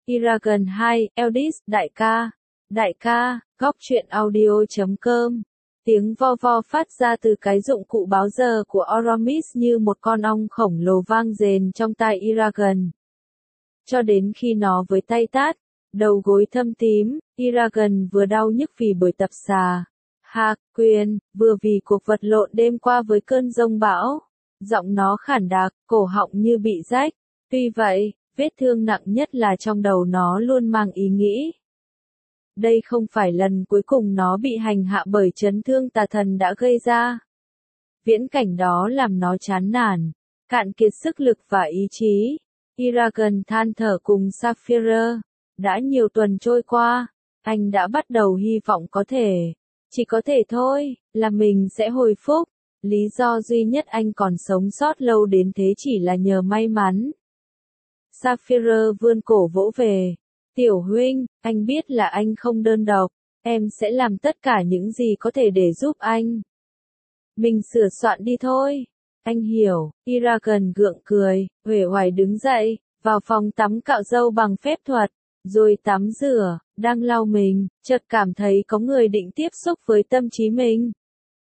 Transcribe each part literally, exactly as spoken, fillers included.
Eragon hai, Eldis, đại ca. Đại ca, góc truyện audio chấm com. Tiếng vo vo phát ra từ cái dụng cụ báo giờ của Aramis như một con ong khổng lồ vang rền trong tai Eragon. Cho đến khi nó với tay tát, đầu gối thâm tím, Eragon vừa đau nhức vì buổi tập xà Hạc Quyền, vừa vì cuộc vật lộn đêm qua với cơn giông bão. Giọng nó khản đặc, cổ họng như bị rách. Tuy vậy, vết thương nặng nhất là trong đầu nó luôn mang ý nghĩ. Đây không phải lần cuối cùng nó bị hành hạ bởi chấn thương tà thần đã gây ra. Viễn cảnh đó làm nó chán nản, cạn kiệt sức lực và ý chí. Eragon than thở cùng Sapphire. Đã nhiều tuần trôi qua, anh đã bắt đầu hy vọng có thể, chỉ có thể thôi, là mình sẽ hồi phục. Lý do duy nhất anh còn sống sót lâu đến thế chỉ là nhờ may mắn. Sapphire vươn cổ vỗ về. Tiểu huynh, anh biết là anh không đơn độc, em sẽ làm tất cả những gì có thể để giúp anh. Mình sửa soạn đi thôi. Anh hiểu, Eragon gượng cười, uể oải đứng dậy, vào phòng tắm cạo râu bằng phép thuật, rồi tắm rửa, đang lau mình, chợt cảm thấy có người định tiếp xúc với tâm trí mình.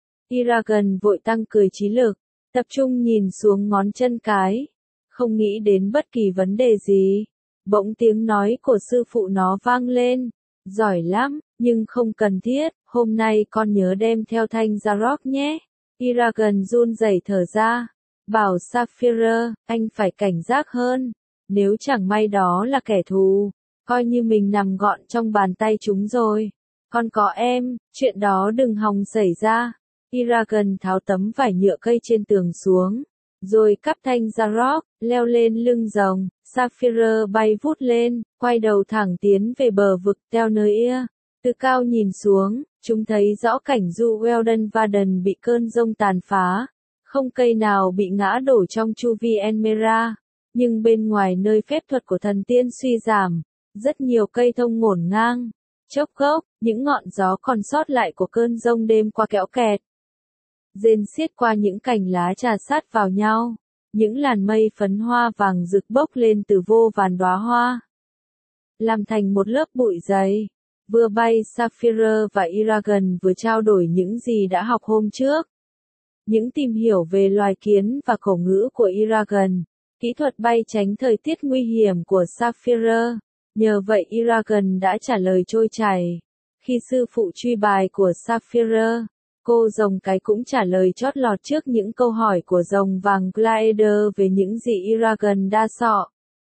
Eragon vội tăng cười trí lực, tập trung nhìn xuống ngón chân cái, không nghĩ đến bất kỳ vấn đề gì. Bỗng tiếng nói của sư phụ nó vang lên, giỏi lắm, nhưng không cần thiết, hôm nay con nhớ đem theo thanh Zarok nhé. Eragon run rẩy thở ra, bảo Sapphire, anh phải cảnh giác hơn, nếu chẳng may đó là kẻ thù, coi như mình nằm gọn trong bàn tay chúng rồi. Con có em, chuyện đó đừng hòng xảy ra. Eragon tháo tấm vải nhựa cây trên tường xuống, rồi cắp thanh Zarok, leo lên lưng rồng. Sapphire bay vút lên, quay đầu thẳng tiến về bờ vực Telneia. Từ cao nhìn xuống, chúng thấy rõ cảnh du Weldon Varden bị cơn giông tàn phá. Không cây nào bị ngã đổ trong chu vi Enmera, nhưng bên ngoài nơi phép thuật của thần tiên suy giảm, rất nhiều cây thông ngổn ngang. Chốc gốc, những ngọn gió còn sót lại của cơn giông đêm qua kéo kẹt. Rên xiết qua những cành lá trà sát vào nhau. Những làn mây phấn hoa vàng rực bốc lên từ vô vàn đóa hoa, làm thành một lớp bụi dày. Vừa bay, Sapphire và Eragon vừa trao đổi những gì đã học hôm trước. Những tìm hiểu về loài kiến và cổ ngữ của Eragon, kỹ thuật bay tránh thời tiết nguy hiểm của Sapphire. Nhờ vậy Eragon đã trả lời trôi chảy. Khi sư phụ truy bài của Sapphire, cô rồng cái cũng trả lời chót lọt trước những câu hỏi của rồng vàng Glider về những gì Eragon đa sọ.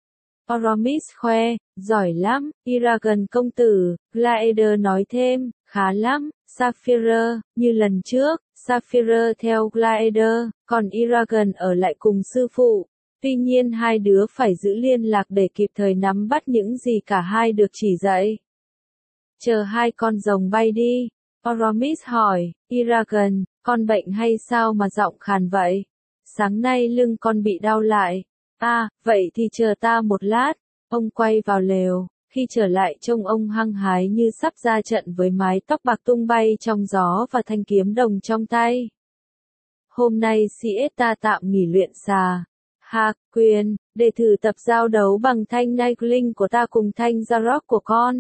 Aramis khoe, giỏi lắm, Eragon công tử, Glider nói thêm, khá lắm, Sapphire, như lần trước, Sapphire theo Glider, còn Eragon ở lại cùng sư phụ. Tuy nhiên hai đứa phải giữ liên lạc để kịp thời nắm bắt những gì cả hai được chỉ dạy. Chờ hai con rồng bay đi. Aramis hỏi, Eragon, con bệnh hay sao mà giọng khàn vậy? Sáng nay lưng con bị đau lại. À, vậy thì chờ ta một lát. Ông quay vào lều, khi trở lại trông ông hăng hái như sắp ra trận với mái tóc bạc tung bay trong gió và thanh kiếm đồng trong tay. Hôm nay Siesta tạm nghỉ luyện xà Hạc Quyền, để thử tập giao đấu bằng thanh Nightling của ta cùng thanh Zarok của con.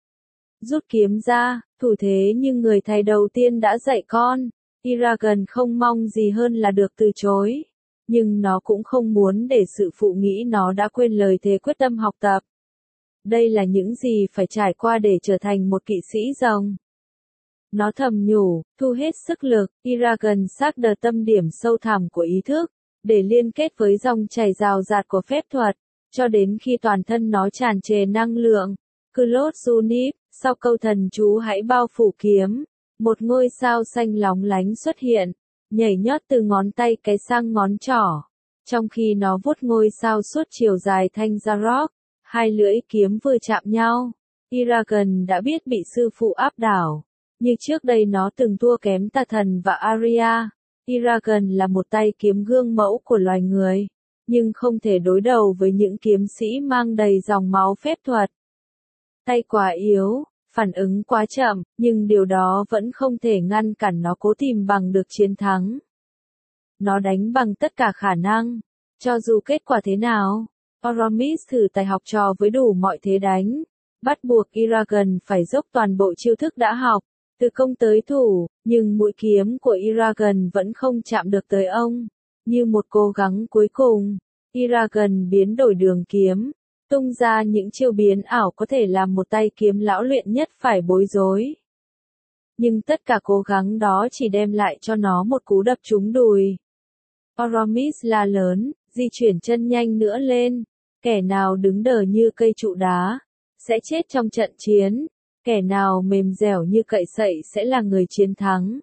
Rút kiếm ra, thủ thế như người thầy đầu tiên đã dạy con. Eragon không mong gì hơn là được từ chối. Nhưng nó cũng không muốn để sự phụ nghĩ nó đã quên lời thề quyết tâm học tập. Đây là những gì phải trải qua để trở thành một kỵ sĩ rồng. Nó thầm nhủ, thu hết sức lực, Eragon xác đờ tâm điểm sâu thẳm của ý thức, để liên kết với dòng chảy rào rạt của phép thuật, cho đến khi toàn thân nó tràn trề năng lượng. Claude Junip, sau câu thần chú hãy bao phủ kiếm, một ngôi sao xanh lóng lánh xuất hiện, nhảy nhót từ ngón tay cái sang ngón trỏ. Trong khi nó vuốt ngôi sao suốt chiều dài thanh Zarok, hai lưỡi kiếm vừa chạm nhau. Eragon đã biết bị sư phụ áp đảo. Như trước đây nó từng thua kém tà thần và Arya. Eragon là một tay kiếm gương mẫu của loài người, nhưng không thể đối đầu với những kiếm sĩ mang đầy dòng máu phép thuật. Tay quá yếu, phản ứng quá chậm, nhưng điều đó vẫn không thể ngăn cản nó cố tìm bằng được chiến thắng. Nó đánh bằng tất cả khả năng, cho dù kết quả thế nào. Aramis thử tài học trò với đủ mọi thế đánh, bắt buộc Eragon phải dốc toàn bộ chiêu thức đã học, từ công tới thủ, nhưng mũi kiếm của Eragon vẫn không chạm được tới ông. Như một cố gắng cuối cùng, Eragon biến đổi đường kiếm, tung ra những chiêu biến ảo có thể làm một tay kiếm lão luyện nhất phải bối rối. Nhưng tất cả cố gắng đó chỉ đem lại cho nó một cú đập trúng đùi. Aramis la lớn, di chuyển chân nhanh nữa lên, kẻ nào đứng đờ như cây trụ đá, sẽ chết trong trận chiến, kẻ nào mềm dẻo như cậy sậy sẽ là người chiến thắng.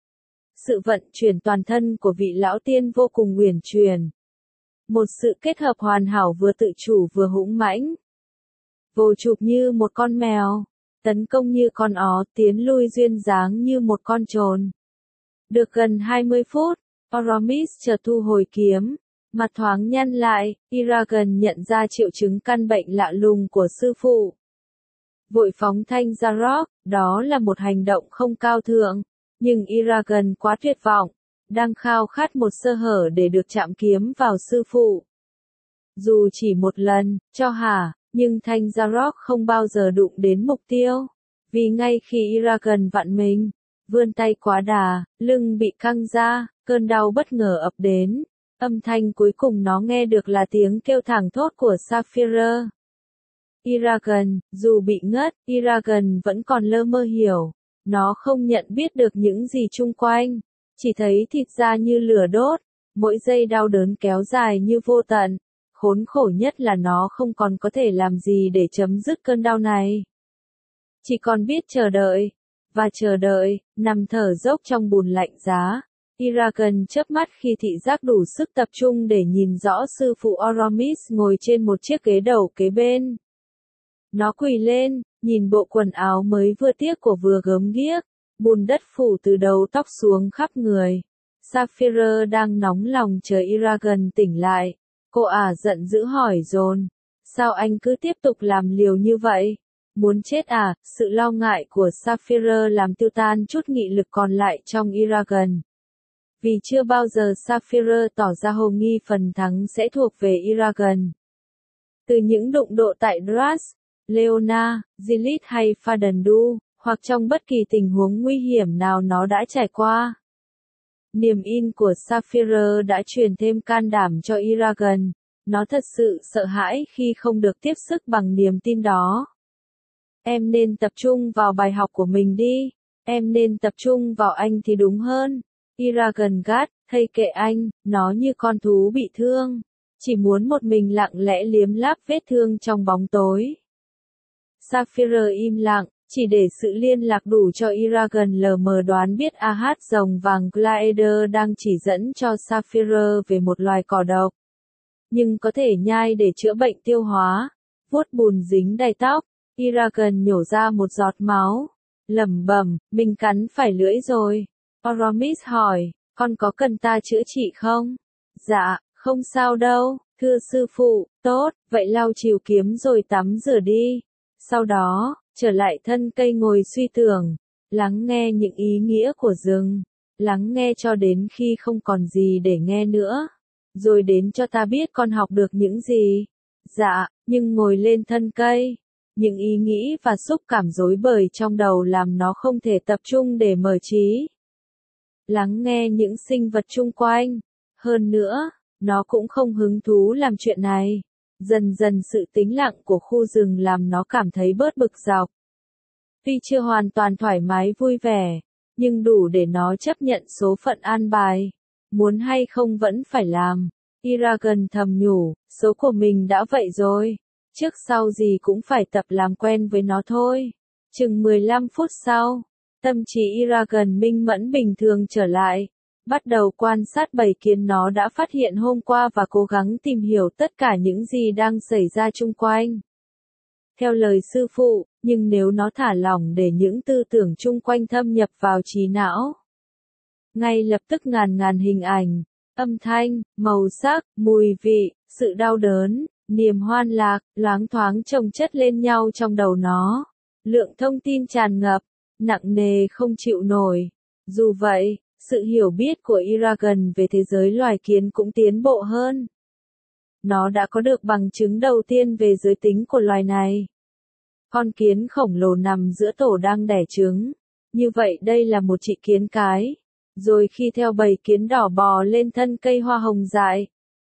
Sự vận chuyển toàn thân của vị lão tiên vô cùng uyển chuyển. Một sự kết hợp hoàn hảo vừa tự chủ vừa hũng mãnh. Vồ chụp như một con mèo, tấn công như con ó, tiến lui duyên dáng như một con trồn. Được gần hai mươi phút, Aramis chợt thu hồi kiếm, mặt thoáng nhăn lại, Eragon nhận ra triệu chứng căn bệnh lạ lùng của sư phụ. Vội phóng thanh ra rock, đó là một hành động không cao thượng, nhưng Eragon quá tuyệt vọng, đang khao khát một sơ hở để được chạm kiếm vào sư phụ. Dù chỉ một lần, cho hả, nhưng thanh Zarok không bao giờ đụng đến mục tiêu, vì ngay khi Eragon vặn mình, vươn tay quá đà, lưng bị căng ra, cơn đau bất ngờ ập đến, âm thanh cuối cùng nó nghe được là tiếng kêu thảng thốt của Sapphire. Eragon, dù bị ngất, Eragon vẫn còn lơ mơ hiểu, nó không nhận biết được những gì chung quanh, chỉ thấy thịt da như lửa đốt, mỗi giây đau đớn kéo dài như vô tận. Khốn khổ nhất là nó không còn có thể làm gì để chấm dứt cơn đau này. Chỉ còn biết chờ đợi, và chờ đợi, nằm thở dốc trong bùn lạnh giá. Eragon chớp mắt khi thị giác đủ sức tập trung để nhìn rõ sư phụ Aramis ngồi trên một chiếc ghế đầu kế bên. Nó quỳ lên, nhìn bộ quần áo mới vừa tiếc của vừa gớm ghiếc, bùn đất phủ từ đầu tóc xuống khắp người. Sapphire đang nóng lòng chờ Eragon tỉnh lại. Cô ả giận dữ hỏi dồn, sao anh cứ tiếp tục làm liều như vậy? Muốn chết à? Sự lo ngại của Sapphire làm tiêu tan chút nghị lực còn lại trong Eragon. Vì chưa bao giờ Sapphire tỏ ra hồ nghi phần thắng sẽ thuộc về Eragon. Từ những đụng độ tại Dras, Leona, Gilead hay Fadendu, hoặc trong bất kỳ tình huống nguy hiểm nào nó đã trải qua. Niềm in của Sapphire đã truyền thêm can đảm cho Eragon, nó thật sự sợ hãi khi không được tiếp sức bằng niềm tin đó. Em nên tập trung vào bài học của mình đi, em nên tập trung vào anh thì đúng hơn. Eragon gắt, thây kệ anh, nó như con thú bị thương, chỉ muốn một mình lặng lẽ liếm láp vết thương trong bóng tối. Sapphire im lặng, chỉ để sự liên lạc đủ cho Eragon lờ mờ đoán biết a hát rồng vàng Glaider đang chỉ dẫn cho Sapphire về một loài cỏ độc. Nhưng có thể nhai để chữa bệnh tiêu hóa, vuốt bùn dính đầy tóc, Eragon nhổ ra một giọt máu, lẩm bẩm, mình cắn phải lưỡi rồi. Aramis hỏi, con có cần ta chữa trị không? Dạ, không sao đâu, thưa sư phụ, tốt, vậy lau chìu kiếm rồi tắm rửa đi. Sau đó, trở lại thân cây ngồi suy tưởng, lắng nghe những ý nghĩa của rừng, lắng nghe cho đến khi không còn gì để nghe nữa, rồi đến cho ta biết con học được những gì. Dạ, nhưng ngồi lên thân cây, những ý nghĩ và xúc cảm rối bời trong đầu làm nó không thể tập trung để mở trí. Lắng nghe những sinh vật chung quanh, hơn nữa, nó cũng không hứng thú làm chuyện này. Dần dần sự tĩnh lặng của khu rừng làm nó cảm thấy bớt bực dọc. Tuy chưa hoàn toàn thoải mái vui vẻ, nhưng đủ để nó chấp nhận số phận an bài. Muốn hay không vẫn phải làm. Eragon thầm nhủ, số của mình đã vậy rồi. Trước sau gì cũng phải tập làm quen với nó thôi. Chừng mười lăm phút sau, tâm trí Eragon minh mẫn bình thường trở lại. Bắt đầu quan sát bầy kiến nó đã phát hiện hôm qua và cố gắng tìm hiểu tất cả những gì đang xảy ra chung quanh. Theo lời sư phụ, nhưng nếu nó thả lỏng để những tư tưởng chung quanh thâm nhập vào trí não, ngay lập tức ngàn ngàn hình ảnh, âm thanh, màu sắc, mùi vị, sự đau đớn, niềm hoan lạc, loáng thoáng chồng chất lên nhau trong đầu nó. Lượng thông tin tràn ngập, nặng nề không chịu nổi. Dù vậy, sự hiểu biết của Eragon về thế giới loài kiến cũng tiến bộ hơn. nó đã có được bằng chứng đầu tiên về giới tính của loài này. Con kiến khổng lồ nằm giữa tổ đang đẻ trứng. Như vậy đây là một chị kiến cái. Rồi khi theo bầy kiến đỏ bò lên thân cây hoa hồng dại,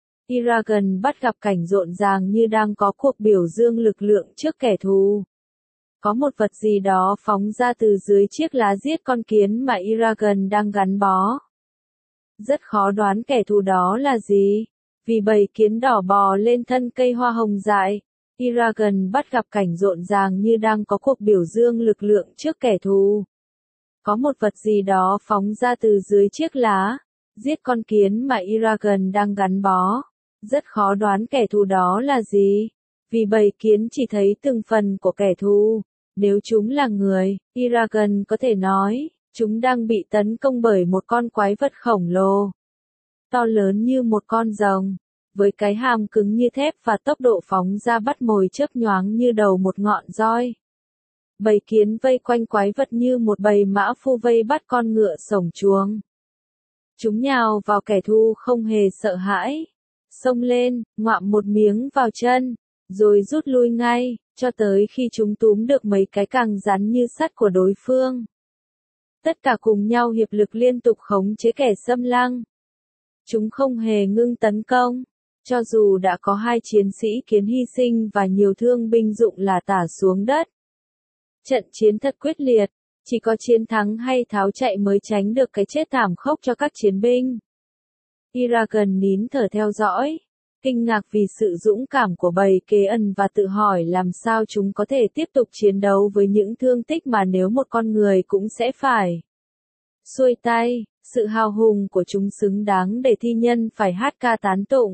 Eragon bắt gặp cảnh rộn ràng như đang có cuộc biểu dương lực lượng trước kẻ thù. Có một vật gì đó phóng ra từ dưới chiếc lá giết con kiến mà Eragon đang gắn bó. Rất khó đoán kẻ thù đó là gì. Vì bầy kiến đỏ bò lên thân cây hoa hồng dại, Eragon bắt gặp cảnh rộn ràng như đang có cuộc biểu dương lực lượng trước kẻ thù. Có một vật gì đó phóng ra từ dưới chiếc lá, giết con kiến mà Eragon đang gắn bó. Rất khó đoán kẻ thù đó là gì. Vì bầy kiến chỉ thấy từng phần của kẻ thù. Nếu chúng là người, Eragon có thể nói, chúng đang bị tấn công bởi một con quái vật khổng lồ. To lớn như một con rồng, với cái hàm cứng như thép và tốc độ phóng ra bắt mồi chớp nhoáng như đầu một ngọn roi. Bầy kiến vây quanh quái vật như một bầy mã phu vây bắt con ngựa sổng chuồng. Chúng nhào vào kẻ thù không hề sợ hãi. Xông lên, ngoạm một miếng vào chân, rồi rút lui ngay, cho tới khi chúng túm được mấy cái càng rắn như sắt của đối phương. Tất cả cùng nhau hiệp lực liên tục khống chế kẻ xâm lăng. Chúng không hề ngưng tấn công, cho dù đã có hai chiến sĩ kiến hy sinh và nhiều thương binh dụng là tả xuống đất. Trận chiến thật quyết liệt, chỉ có chiến thắng hay tháo chạy mới tránh được cái chết thảm khốc cho các chiến binh. Eragon nín thở theo dõi, kinh ngạc vì sự dũng cảm của bầy kế ẩn và tự hỏi làm sao chúng có thể tiếp tục chiến đấu với những thương tích mà nếu một con người cũng sẽ phải xuôi tay. Sự hào hùng của chúng xứng đáng để thi nhân phải hát ca tán tụng.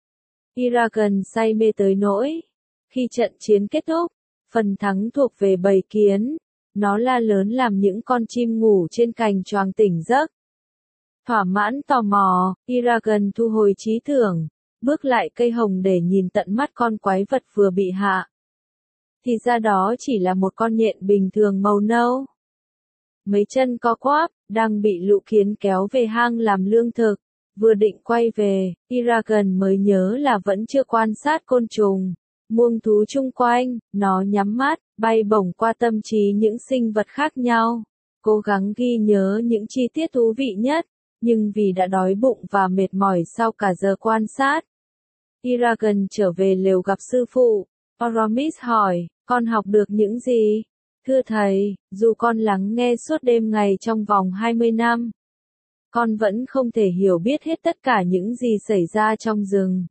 Eragon say mê tới nỗi, khi trận chiến kết thúc, phần thắng thuộc về bầy kiến. Nó la lớn làm những con chim ngủ trên cành choàng tỉnh giấc. Thỏa mãn tò mò, Eragon thu hồi trí tưởng, bước lại cây hồng để nhìn tận mắt con quái vật vừa bị hạ. Thì ra đó chỉ là một con nhện bình thường màu nâu. Mấy chân co quắp, đang bị lũ kiến kéo về hang làm lương thực. Vừa định quay về, Eragon mới nhớ là vẫn chưa quan sát côn trùng, muông thú chung quanh. Nó nhắm mắt, bay bổng qua tâm trí những sinh vật khác nhau, cố gắng ghi nhớ những chi tiết thú vị nhất. Nhưng vì đã đói bụng và mệt mỏi sau cả giờ quan sát, Eragon trở về lều gặp sư phụ. Aramis hỏi, con học được những gì? Thưa thầy, dù con lắng nghe suốt đêm ngày trong vòng hai mươi năm, con vẫn không thể hiểu biết hết tất cả những gì xảy ra trong rừng.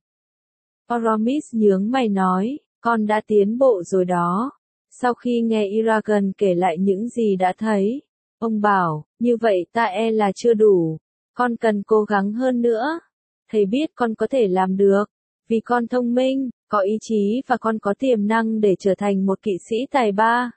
Aramis nhướng mày nói, con đã tiến bộ rồi đó. Sau khi nghe Eragon kể lại những gì đã thấy, ông bảo, như vậy ta e là chưa đủ. Con cần cố gắng hơn nữa. Thầy biết con có thể làm được, vì con thông minh, có ý chí và con có tiềm năng để trở thành một kỵ sĩ tài ba.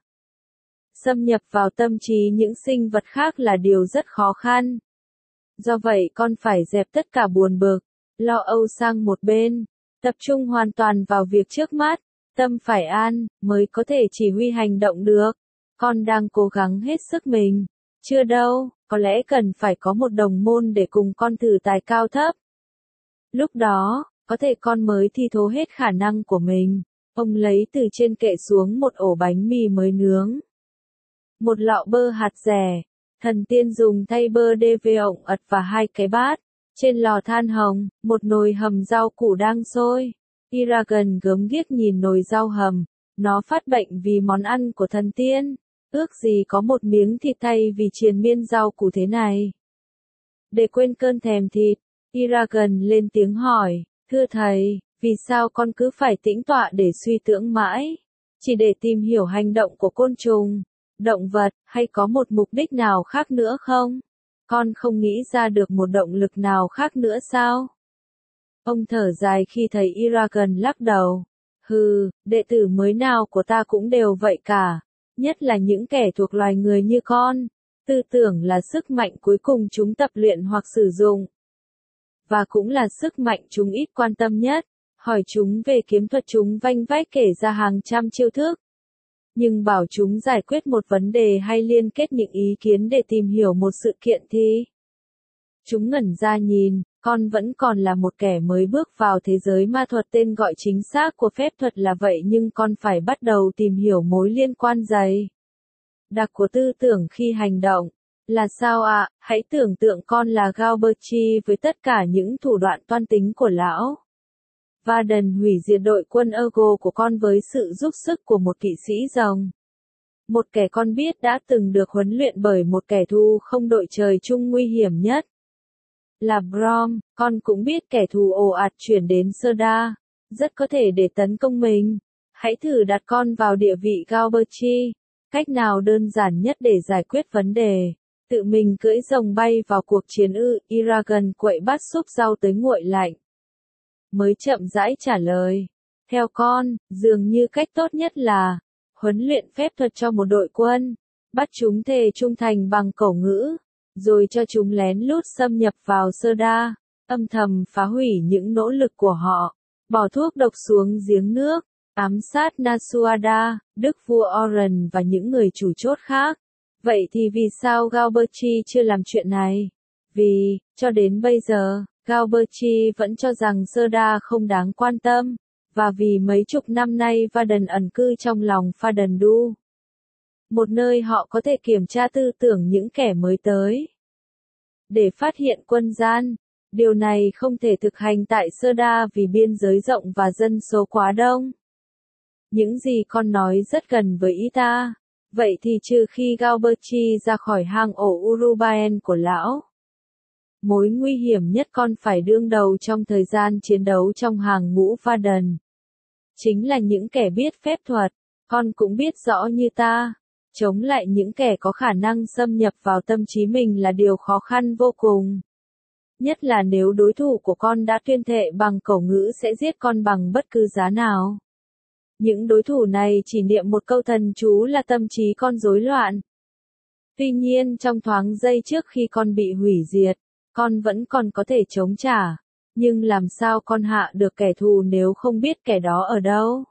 Xâm nhập vào tâm trí những sinh vật khác là điều rất khó khăn. Do vậy con phải dẹp tất cả buồn bực, lo âu sang một bên, tập trung hoàn toàn vào việc trước mắt, tâm phải an, mới có thể chỉ huy hành động được. Con đang cố gắng hết sức mình. Chưa đâu, có lẽ cần phải có một đồng môn để cùng con thử tài cao thấp. Lúc đó, có thể con mới thi thố hết khả năng của mình. Ông lấy từ trên kệ xuống một ổ bánh mì mới nướng. Một lọ bơ hạt dẻ. Thần tiên dùng thay bơ đê vê ổng ật và hai cái bát. Trên lò than hồng, một nồi hầm rau củ đang sôi. Eragon gớm ghiếc nhìn nồi rau hầm. Nó phát bệnh vì món ăn của thần tiên. Ước gì có một miếng thịt thay vì triền miên rau củ thế này. Để quên cơn thèm thịt, Eragon lên tiếng hỏi, thưa thầy, vì sao con cứ phải tĩnh tọa để suy tưởng mãi? Chỉ để tìm hiểu hành động của côn trùng, động vật, hay có một mục đích nào khác nữa không? Con không nghĩ ra được một động lực nào khác nữa sao? Ông thở dài khi thấy Eragon lắc đầu. Hừ, đệ tử mới nào của ta cũng đều vậy cả. Nhất là những kẻ thuộc loài người như con. Tư tưởng là sức mạnh cuối cùng chúng tập luyện hoặc sử dụng. Và cũng là sức mạnh chúng ít quan tâm nhất. Hỏi chúng về kiếm thuật chúng vanh vách kể ra hàng trăm chiêu thức. Nhưng bảo chúng giải quyết một vấn đề hay liên kết những ý kiến để tìm hiểu một sự kiện thì chúng ngẩn ra nhìn, Con vẫn còn là một kẻ mới bước vào thế giới ma thuật, tên gọi chính xác của phép thuật là vậy, nhưng con phải bắt đầu tìm hiểu mối liên quan dày đặc của tư tưởng khi hành động. Là sao ạ? À? Hãy tưởng tượng con là Galberti với tất cả những thủ đoạn toan tính của lão Varden hủy diệt đội quân Ergo của con với sự giúp sức của một kỵ sĩ rồng. Một kẻ con biết đã từng được huấn luyện bởi một kẻ thù không đội trời chung nguy hiểm nhất. Là Brom, con cũng biết kẻ thù ồ ạt chuyển đến Serda, rất có thể để tấn công mình. Hãy thử đặt con vào địa vị Galberti. Cách nào đơn giản nhất để giải quyết vấn đề? Tự mình cưỡi rồng bay vào cuộc chiến ư? Eragon quậy bát xúc rau tới nguội lạnh. Mới chậm rãi trả lời. Theo con, dường như cách tốt nhất là huấn luyện phép thuật cho một đội quân, bắt chúng thề trung thành bằng cổ ngữ, rồi cho chúng lén lút xâm nhập vào Serda, âm thầm phá hủy những nỗ lực của họ, bỏ thuốc độc xuống giếng nước, ám sát Nasuada, đức vua Oren và những người chủ chốt khác. Vậy thì vì sao Galberti chưa làm chuyện này? Vì, cho đến bây giờ, Galberti vẫn cho rằng Serda không đáng quan tâm, và vì mấy chục năm nay Varden ẩn cư trong lòng Fadendu, một nơi họ có thể kiểm tra tư tưởng những kẻ mới tới, để phát hiện quân gian. Điều này không thể thực hành tại Serda vì biên giới rộng và dân số quá đông. Những gì con nói rất gần với ý ta. Vậy thì trừ khi Galberti ra khỏi hang ổ Urubaen của lão, mối nguy hiểm nhất con phải đương đầu trong thời gian chiến đấu trong hàng ngũ Varden chính là những kẻ biết phép thuật. Con cũng biết rõ như ta, chống lại những kẻ có khả năng xâm nhập vào tâm trí mình là điều khó khăn vô cùng. Nhất là nếu đối thủ của con đã tuyên thệ bằng cổ ngữ sẽ giết con bằng bất cứ giá nào. Những đối thủ này chỉ niệm một câu thần chú là tâm trí con rối loạn. Tuy nhiên trong thoáng giây trước khi con bị hủy diệt, con vẫn còn có thể chống trả. Nhưng làm sao con hạ được kẻ thù nếu không biết kẻ đó ở đâu?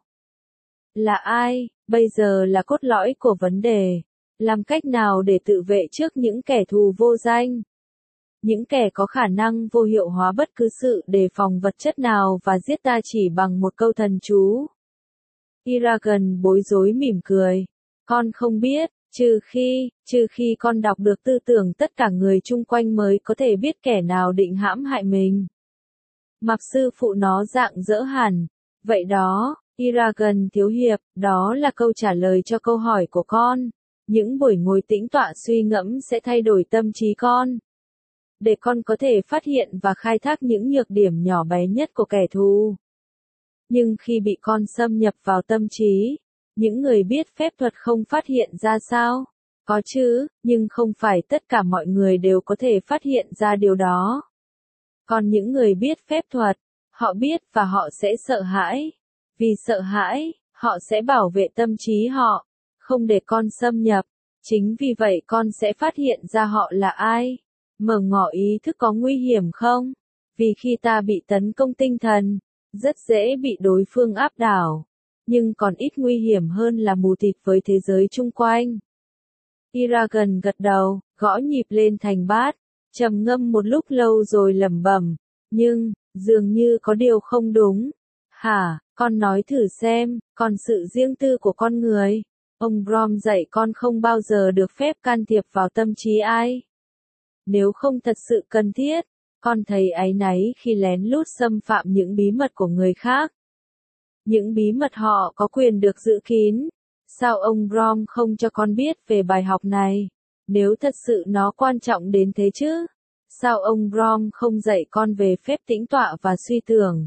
Là ai? Bây giờ là cốt lõi của vấn đề. Làm cách nào để tự vệ trước những kẻ thù vô danh? Những kẻ có khả năng vô hiệu hóa bất cứ sự đề phòng vật chất nào và giết ta chỉ bằng một câu thần chú. Eragon bối rối mỉm cười. Con không biết, trừ khi, trừ khi con đọc được tư tưởng tất cả người chung quanh mới có thể biết kẻ nào định hãm hại mình. Mặc sư phụ nó rạng rỡ hẳn. Vậy đó, Eragon thiếu hiệp, đó là câu trả lời cho câu hỏi của con. Những buổi ngồi tĩnh tọa suy ngẫm sẽ thay đổi tâm trí con, để con có thể phát hiện và khai thác những nhược điểm nhỏ bé nhất của kẻ thù. Nhưng khi bị con xâm nhập vào tâm trí, những người biết phép thuật không phát hiện ra sao? Có chứ, nhưng không phải tất cả mọi người đều có thể phát hiện ra điều đó. Còn những người biết phép thuật, họ biết và họ sẽ sợ hãi. Vì sợ hãi, họ sẽ bảo vệ tâm trí họ, không để con xâm nhập. Chính vì vậy con sẽ phát hiện ra họ là ai. Mở ngỏ ý thức có nguy hiểm không? Vì khi ta bị tấn công tinh thần, rất dễ bị đối phương áp đảo. Nhưng còn ít nguy hiểm hơn là mù tịt với thế giới chung quanh. Eragon gật đầu, gõ nhịp lên thành bát, trầm ngâm một lúc lâu rồi lẩm bẩm. Nhưng, dường như có điều không đúng. Hả, con nói thử xem, còn sự riêng tư của con người. Ông Brom dạy con không bao giờ được phép can thiệp vào tâm trí ai. Nếu không thật sự cần thiết, con thấy áy náy khi lén lút xâm phạm những bí mật của người khác. Những bí mật họ có quyền được giữ kín. Sao ông Brom không cho con biết về bài học này? Nếu thật sự nó quan trọng đến thế chứ? Sao ông Brom không dạy con về phép tĩnh tọa và suy tưởng?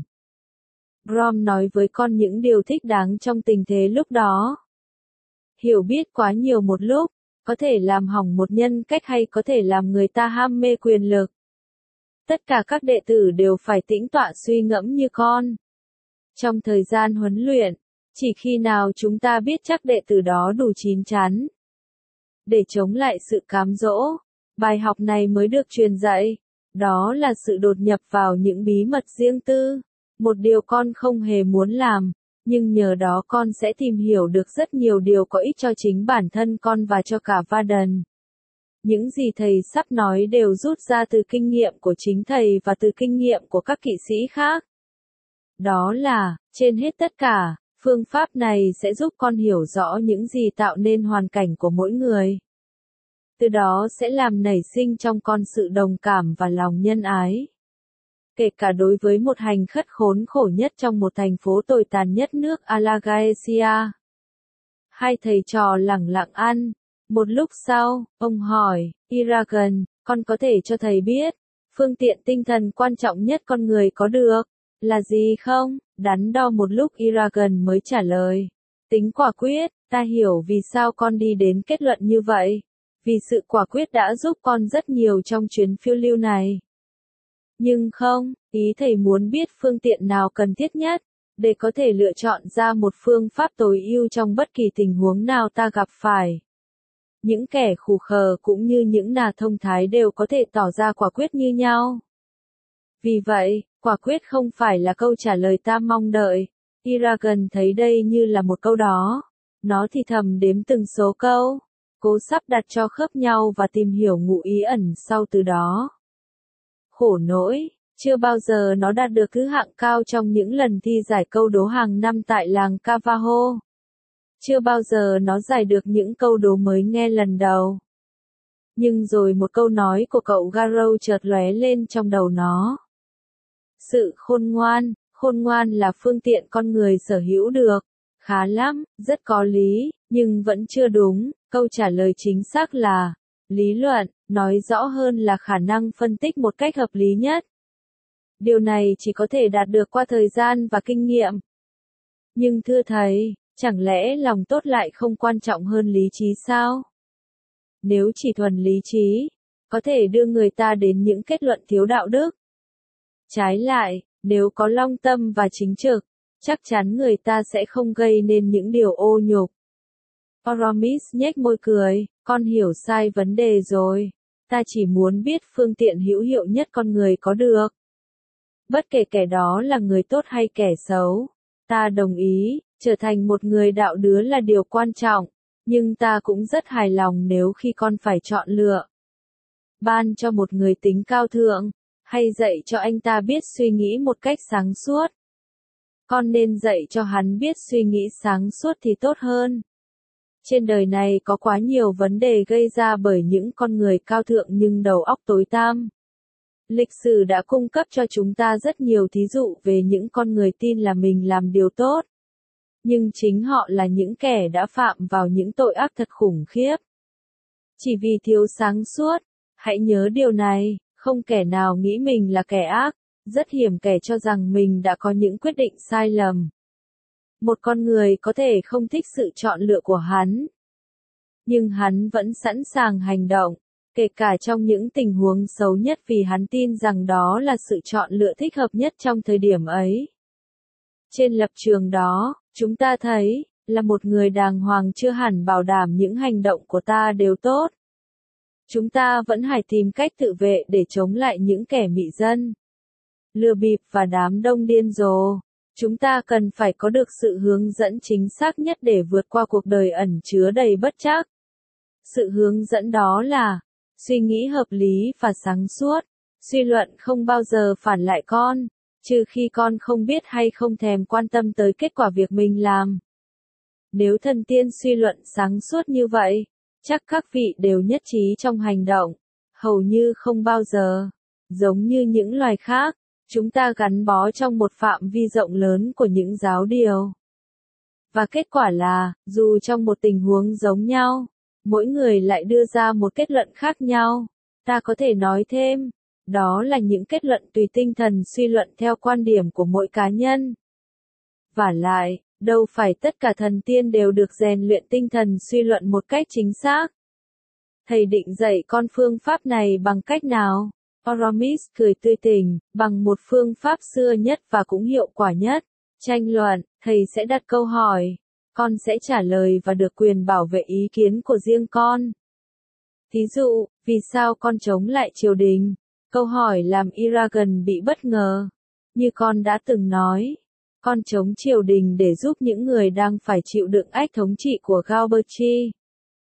Brom nói với con những điều thích đáng trong tình thế lúc đó. Hiểu biết quá nhiều một lúc, có thể làm hỏng một nhân cách hay có thể làm người ta ham mê quyền lực. Tất cả các đệ tử đều phải tĩnh tọa suy ngẫm như con. Trong thời gian huấn luyện, chỉ khi nào chúng ta biết chắc đệ tử đó đủ chín chắn để chống lại sự cám dỗ, bài học này mới được truyền dạy. Đó là sự đột nhập vào những bí mật riêng tư. Một điều con không hề muốn làm, nhưng nhờ đó con sẽ tìm hiểu được rất nhiều điều có ích cho chính bản thân con và cho cả Varden. Những gì thầy sắp nói đều rút ra từ kinh nghiệm của chính thầy và từ kinh nghiệm của các kỵ sĩ khác. Đó là, trên hết tất cả, phương pháp này sẽ giúp con hiểu rõ những gì tạo nên hoàn cảnh của mỗi người. Từ đó sẽ làm nảy sinh trong con sự đồng cảm và lòng nhân ái. Kể cả đối với một hành khất khốn khổ nhất trong một thành phố tồi tàn nhất nước Alagaesia. Hai thầy trò lẳng lặng ăn. Một lúc sau, ông hỏi, Iragan, con có thể cho thầy biết, phương tiện tinh thần quan trọng nhất con người có được, là gì không? Đắn đo một lúc Iragan mới trả lời. Tính quả quyết, ta hiểu vì sao con đi đến kết luận như vậy. Vì sự quả quyết đã giúp con rất nhiều trong chuyến phiêu lưu này. Nhưng không, ý thầy muốn biết phương tiện nào cần thiết nhất, để có thể lựa chọn ra một phương pháp tối ưu trong bất kỳ tình huống nào ta gặp phải. Những kẻ khù khờ cũng như những nà thông thái đều có thể tỏ ra quả quyết như nhau. Vì vậy, quả quyết không phải là câu trả lời ta mong đợi. Iragan thấy đây như là một câu đó. Nó thì thầm đếm từng số câu, cố sắp đặt cho khớp nhau và tìm hiểu ngụ ý ẩn sau từ đó. Khổ nỗi, chưa bao giờ nó đạt được thứ hạng cao trong những lần thi giải câu đố hàng năm tại làng Cavajo. Chưa bao giờ nó giải được những câu đố mới nghe lần đầu. Nhưng rồi một câu nói của cậu Garrow chợt lóe lên trong đầu nó. Sự khôn ngoan, khôn ngoan là phương tiện con người sở hữu được. Khá lắm, rất có lý, nhưng vẫn chưa đúng. Câu trả lời chính xác là, lý luận, nói rõ hơn là khả năng phân tích một cách hợp lý nhất. Điều này chỉ có thể đạt được qua thời gian và kinh nghiệm. Nhưng thưa thầy, chẳng lẽ lòng tốt lại không quan trọng hơn lý trí sao? Nếu chỉ thuần lý trí, có thể đưa người ta đến những kết luận thiếu đạo đức. Trái lại, nếu có long tâm và chính trực, chắc chắn người ta sẽ không gây nên những điều ô nhục. Aramis nhếch môi cười, con hiểu sai vấn đề rồi. Ta chỉ muốn biết phương tiện hữu hiệu nhất con người có được. Bất kể kẻ đó là người tốt hay kẻ xấu. Ta đồng ý, trở thành một người đạo đứa là điều quan trọng, nhưng ta cũng rất hài lòng nếu khi con phải chọn lựa. Ban cho một người tính cao thượng, hay dạy cho anh ta biết suy nghĩ một cách sáng suốt. Con nên dạy cho hắn biết suy nghĩ sáng suốt thì tốt hơn. Trên đời này có quá nhiều vấn đề gây ra bởi những con người cao thượng nhưng đầu óc tối tăm. Lịch sử đã cung cấp cho chúng ta rất nhiều thí dụ về những con người tin là mình làm điều tốt. Nhưng chính họ là những kẻ đã phạm vào những tội ác thật khủng khiếp. Chỉ vì thiếu sáng suốt, hãy nhớ điều này, không kẻ nào nghĩ mình là kẻ ác, rất hiếm kẻ cho rằng mình đã có những quyết định sai lầm. Một con người có thể không thích sự chọn lựa của hắn, nhưng hắn vẫn sẵn sàng hành động, kể cả trong những tình huống xấu nhất vì hắn tin rằng đó là sự chọn lựa thích hợp nhất trong thời điểm ấy. Trên lập trường đó, chúng ta thấy, là một người đàng hoàng chưa hẳn bảo đảm những hành động của ta đều tốt. Chúng ta vẫn phải tìm cách tự vệ để chống lại những kẻ mị dân, lừa bịp và đám đông điên rồ. Chúng ta cần phải có được sự hướng dẫn chính xác nhất để vượt qua cuộc đời ẩn chứa đầy bất trắc. Sự hướng dẫn đó là suy nghĩ hợp lý và sáng suốt. Suy luận không bao giờ phản lại con, trừ khi con không biết hay không thèm quan tâm tới kết quả việc mình làm. Nếu thần tiên suy luận sáng suốt như vậy, chắc các vị đều nhất trí trong hành động, hầu như không bao giờ. Giống như những loài khác, chúng ta gắn bó trong một phạm vi rộng lớn của những giáo điều. Và kết quả là, dù trong một tình huống giống nhau, mỗi người lại đưa ra một kết luận khác nhau. Ta có thể nói thêm, đó là những kết luận tùy tinh thần suy luận theo quan điểm của mỗi cá nhân. Vả lại, đâu phải tất cả thần tiên đều được rèn luyện tinh thần suy luận một cách chính xác. Thầy định dạy con phương pháp này bằng cách nào? Aramis cười tươi tỉnh, bằng một phương pháp xưa nhất và cũng hiệu quả nhất. Tranh luận, thầy sẽ đặt câu hỏi. Con sẽ trả lời và được quyền bảo vệ ý kiến của riêng con. Thí dụ, vì sao con chống lại triều đình? Câu hỏi làm Iragan bị bất ngờ. Như con đã từng nói, con chống triều đình để giúp những người đang phải chịu đựng ách thống trị của Galberti.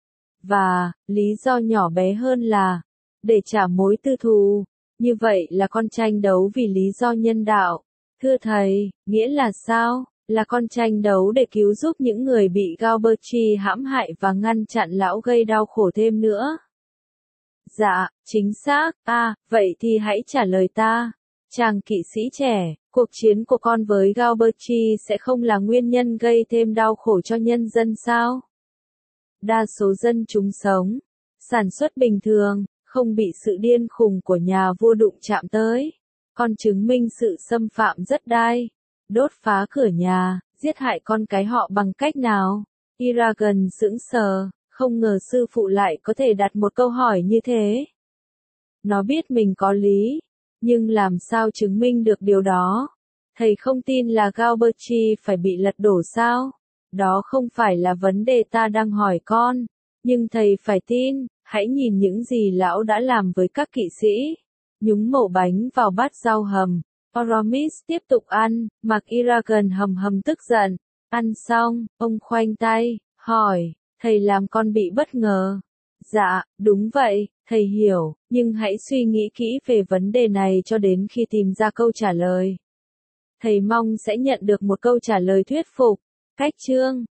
Và, lý do nhỏ bé hơn là, để trả mối tư thù. Như vậy là con tranh đấu vì lý do nhân đạo. Thưa thầy, nghĩa là sao? Là con tranh đấu để cứu giúp những người bị Galbraith hãm hại và ngăn chặn lão gây đau khổ thêm nữa. Dạ, chính xác. À, vậy thì hãy trả lời ta. Chàng kỵ sĩ trẻ, cuộc chiến của con với Galbraith sẽ không là nguyên nhân gây thêm đau khổ cho nhân dân sao? Đa số dân chúng sống, sản xuất bình thường, không bị sự điên khùng của nhà vua đụng chạm tới. Con chứng minh sự xâm phạm đất đai, đốt phá cửa nhà, giết hại con cái họ bằng cách nào? Eragon sững sờ, không ngờ sư phụ lại có thể đặt một câu hỏi như thế. Nó biết mình có lý, nhưng làm sao chứng minh được điều đó? Thầy không tin là Galbraith phải bị lật đổ sao? Đó không phải là vấn đề ta đang hỏi con, nhưng thầy phải tin. Hãy nhìn những gì lão đã làm với các kỵ sĩ. Nhúng mẩu bánh vào bát rau hầm. Aramis tiếp tục ăn, mặc Eragon hầm hầm tức giận. Ăn xong, ông khoanh tay, hỏi, thầy làm con bị bất ngờ. Dạ, đúng vậy, thầy hiểu, nhưng hãy suy nghĩ kỹ về vấn đề này cho đến khi tìm ra câu trả lời. Thầy mong sẽ nhận được một câu trả lời thuyết phục. Cách chương